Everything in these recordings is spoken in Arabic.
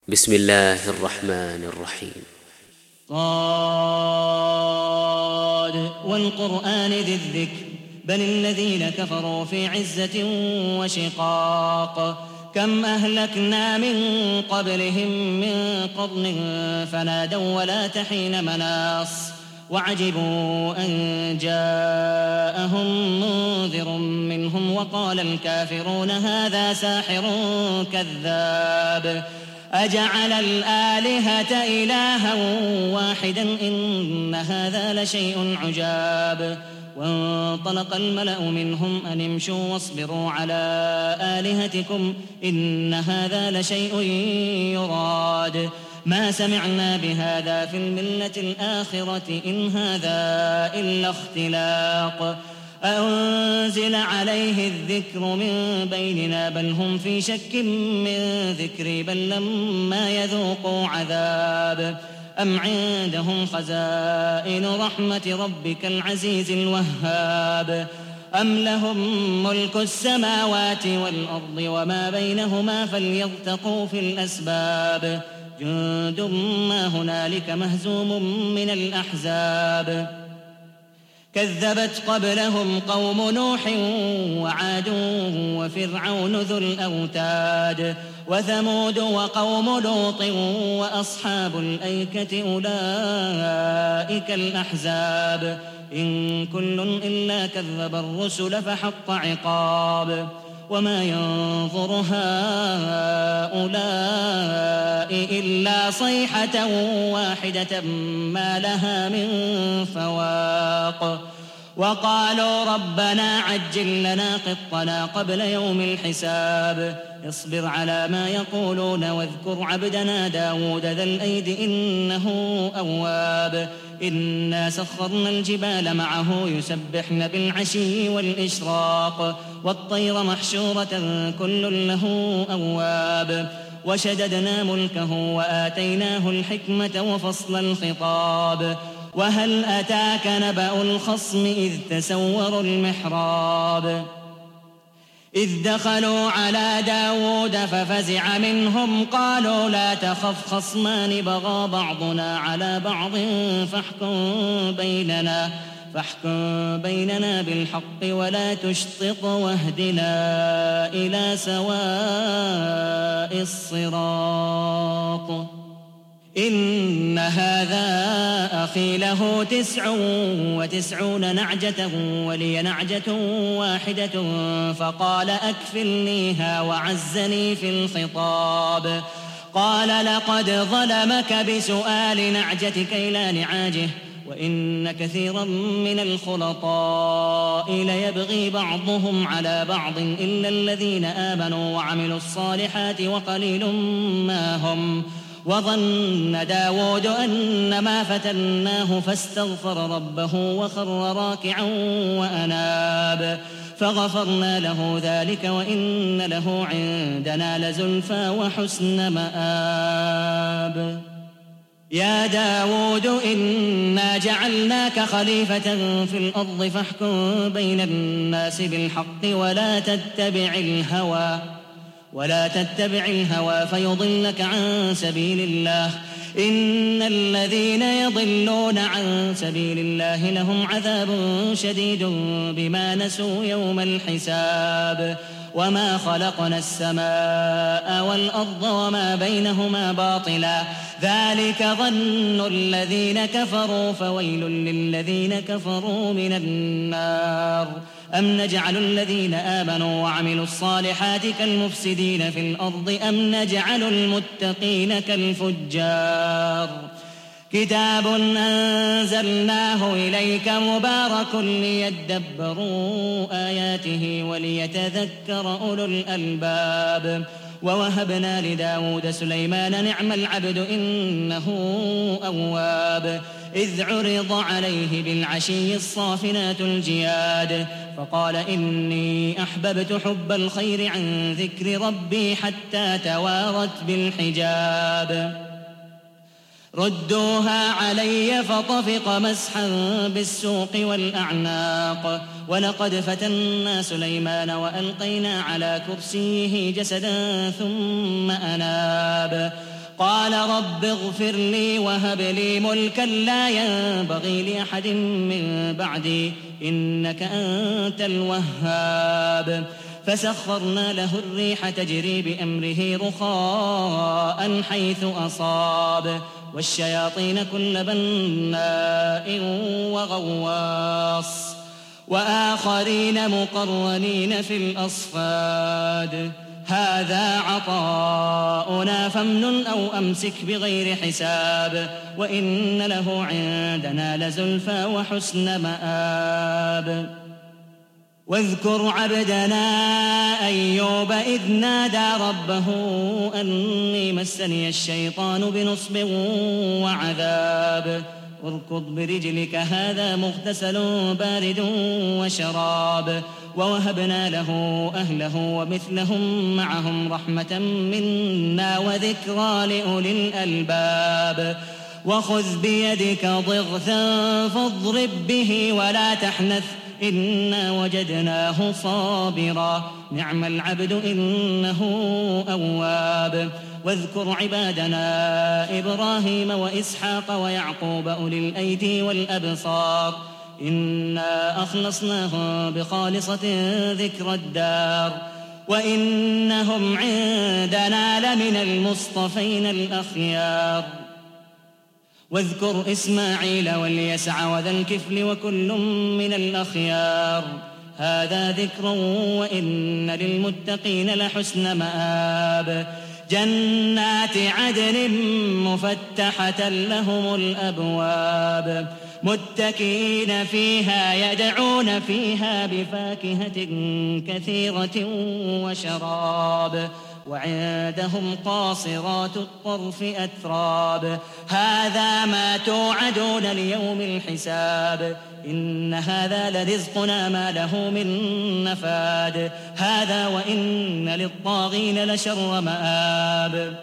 بسم الله الرحمن الرحيم. صاد والقرآن ذي الذكر بل الذين كفروا في عزة وشقاق كم أهلكنا من قبلهم من قرن فنادوا ولا تحين مناص وعجبوا أن جاءهم منذر منهم وقال الكافرون هذا ساحر كذاب أجعل الآلهة إلها واحدا إن هذا لشيء عجاب وانطلق الملأ منهم أن امشوا واصبروا على آلهتكم إن هذا لشيء يراد ما سمعنا بهذا في الملة الآخرة إن هذا إلا اختلاق أنزل عليه الذكر من بيننا بل هم في شك من ذكري بل لما يذوقوا عذاب أم عندهم خزائن رحمة ربك العزيز الوهاب أم لهم ملك السماوات والأرض وما بينهما فليرتقوا في الأسباب جند ما هنالك مهزوم من الأحزاب كذبت قبلهم قوم نوح وعاد وفرعون ذو الأوتاد وثمود وقوم لوط وأصحاب الأيكة أولئك الأحزاب إن كل إلا كذب الرسل فحق عقاب وما ينظر هؤلاء إلا صيحة واحدة ما لها من فواق وقالوا ربنا عجل لنا قطنا قبل يوم الحساب اصبر على ما يقولون واذكر عبدنا داود ذا الأيد إنه أواب إنا سخرنا الجبال معه يسبحن بالعشي والإشراق والطير محشورة كل له أواب وشددنا ملكه وآتيناه الحكمة وفصل الخطاب وهل أتاك نبأ الخصم إذ تسوروا المحراب إذ دخلوا على داود ففزع منهم قالوا لا تخف خصمان بغى بعضنا على بعض فاحكم بيننا بالحق ولا تشطط واهدنا إلى سواء الصراط إن هذا أخي له 99 نعجة ولي نعجة واحدة فقال أكفلنيها وعزني في الخطاب قال لقد ظلمك بسؤال نعجتك إلى نعاجه وإن كثيرا من الخلطاء ليبغي بعضهم على بعض إلا الذين آمنوا وعملوا الصالحات وقليل ما هم وظن داود أنما فتناه فاستغفر ربه وخر راكعا وأناب فغفرنا له ذلك وإن له عندنا لزلفى وحسن مآب يا داود إنا جعلناك خليفة في الأرض فاحكم بين الناس بالحق ولا تتبع الهوى فيضلك عن سبيل الله إن الذين يضلون عن سبيل الله لهم عذاب شديد بما نسوا يوم الحساب وما خلقنا السماء والأرض وما بينهما باطلا ذلك ظن الذين كفروا فويل للذين كفروا من النار أم نجعل الذين آمنوا وعملوا الصالحات كالمفسدين في الأرض أم نجعل المتقين كالفجار كتاب أنزلناه إليك مبارك ليدبروا آياته وليتذكر أولو الألباب ووهبنا لداود سليمان نعم العبد إنه أواب إذ عرض عليه بالعشي الصافنات الجياد فقال إني أحببت حب الخير عن ذكر ربي حتى توارت بالحجاب ردوها علي فطفق مسحا بالسوق والأعناق ولقد فتنا سليمان وألقينا على كرسيه جسدا ثم أناب قال رب اغفر لي وهب لي ملكا لا ينبغي لأحد من بعدي إنك أنت الوهاب فسخرنا له الريح تجري بأمره رخاء حيث أصاب والشياطين كل بناء وغواص وآخرين مقرنين في الأصفاد هذا عطاؤنا فامنن أو أمسك بغير حساب وإن له عندنا لزلفى وحسن مآب واذكر عبدنا أيوب إذ نادى ربه أني مسني الشيطان بنصب وعذاب اركض برجلك هذا مغتسل بارد وشراب ووهبنا له أهله ومثلهم معهم رحمة منا وذكرى لأولي الألباب وخذ بيدك ضغثا فاضرب به ولا تحنث إنا وجدناه صابرا نعم العبد إنه أواب واذكر عبادنا إبراهيم وإسحاق ويعقوب أولي الأيدي والأبصار إنا أخلصناهم بخالصة ذكر الدار وإنهم عندنا لمن المصطفين الأخيار واذكر إسماعيل واليسع وذا الكفل وكل من الأخيار هذا ذكر وإن للمتقين لحسن مآب جنات عدن مفتحة لهم الأبواب متكئين فيها يدعون فيها بفاكهة كثيرة وشراب وعندهم قاصرات الطرف أتراب هذا ما توعدون ليوم الحساب إن هذا لرزقنا ما له من نفاد هذا وإن للطاغين لشر مآب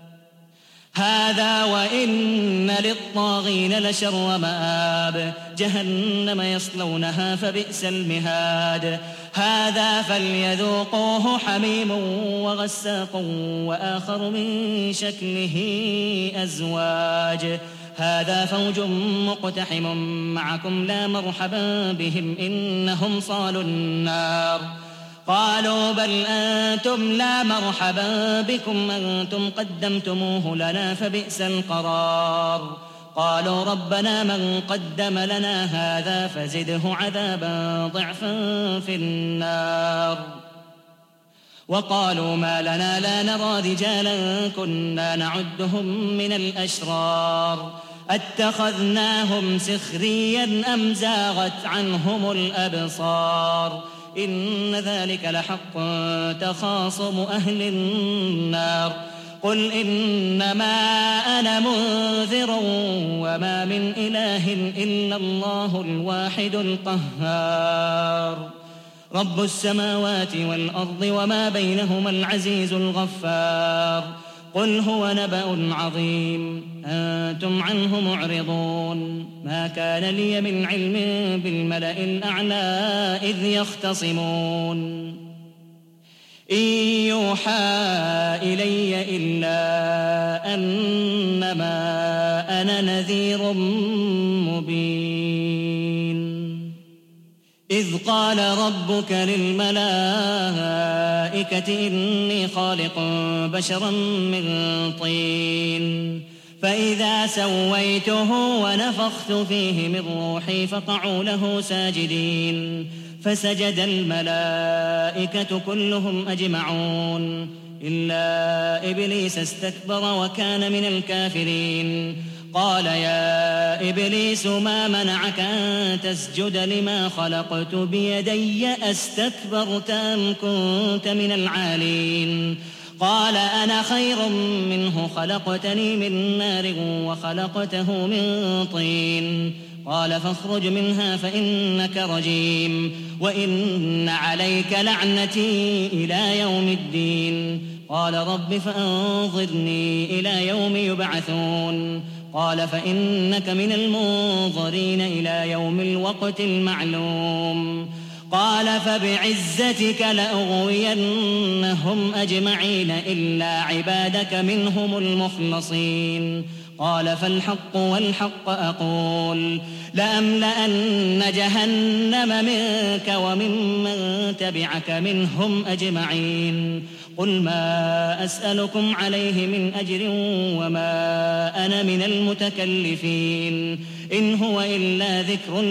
هذا وإن للطاغين لشر مآب جهنم يصلونها فبئس المهاد هذا فليذوقوه حميم وغساق وآخر من شكله أزواج هذا فوج مقتحم معكم لا مرحبا بهم إنهم صالوا النار قالوا بل أنتم لا مرحبا بكم أنتم قدمتموه لنا فبئس القرار قالوا ربنا من قدم لنا هذا فزده عذابا ضعفا في النار وقالوا ما لنا لا نرى رجالا كنا نعدهم من الأشرار أتخذناهم سخريا أم زاغت عنهم الأبصار إن ذلك لحق تخاصم أهل النار قل إنما أنا منذر وما من إله إلا الله الواحد القهار رب السماوات والأرض وما بينهما العزيز الغفار قل هو نبأ عظيم أنتم عنه معرضون ما كان لي من علم بالملأ الأعلى إذ يختصمون إن يوحى إلي إلا أنما أنا نذير مبين إذ قال ربك للملائكة إني خالق بشرا من طين فإذا سويته ونفخت فيه من روحي فقعوا له ساجدين فسجد الملائكة كلهم أجمعون إلا إبليس استكبر وكان من الكافرين قال يا إبليس ما منعك أن تسجد لما خلقت بيدي أستكبرت أم كنت من العالين قال أنا خير منه خلقتني من نار وخلقته من طين قال فاخرج منها فإنك رجيم وإن عليك لعنتي إلى يوم الدين قال رب فأنظرني إلى يوم يبعثون قال فإنك من المنظرين إلى يوم الوقت المعلوم قال فبعزتك لأغوينهم أجمعين إلا عبادك منهم المخلصين قال فالحق والحق أقول لأملأن جهنم منك وممن تبعك منهم أجمعين قل ما أسألكم عليه من أجر وما أنا من المتكلفين إن هو إلا ذكر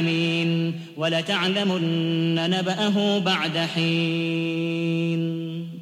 للعالمين ولتعلمن نبأه بعد حين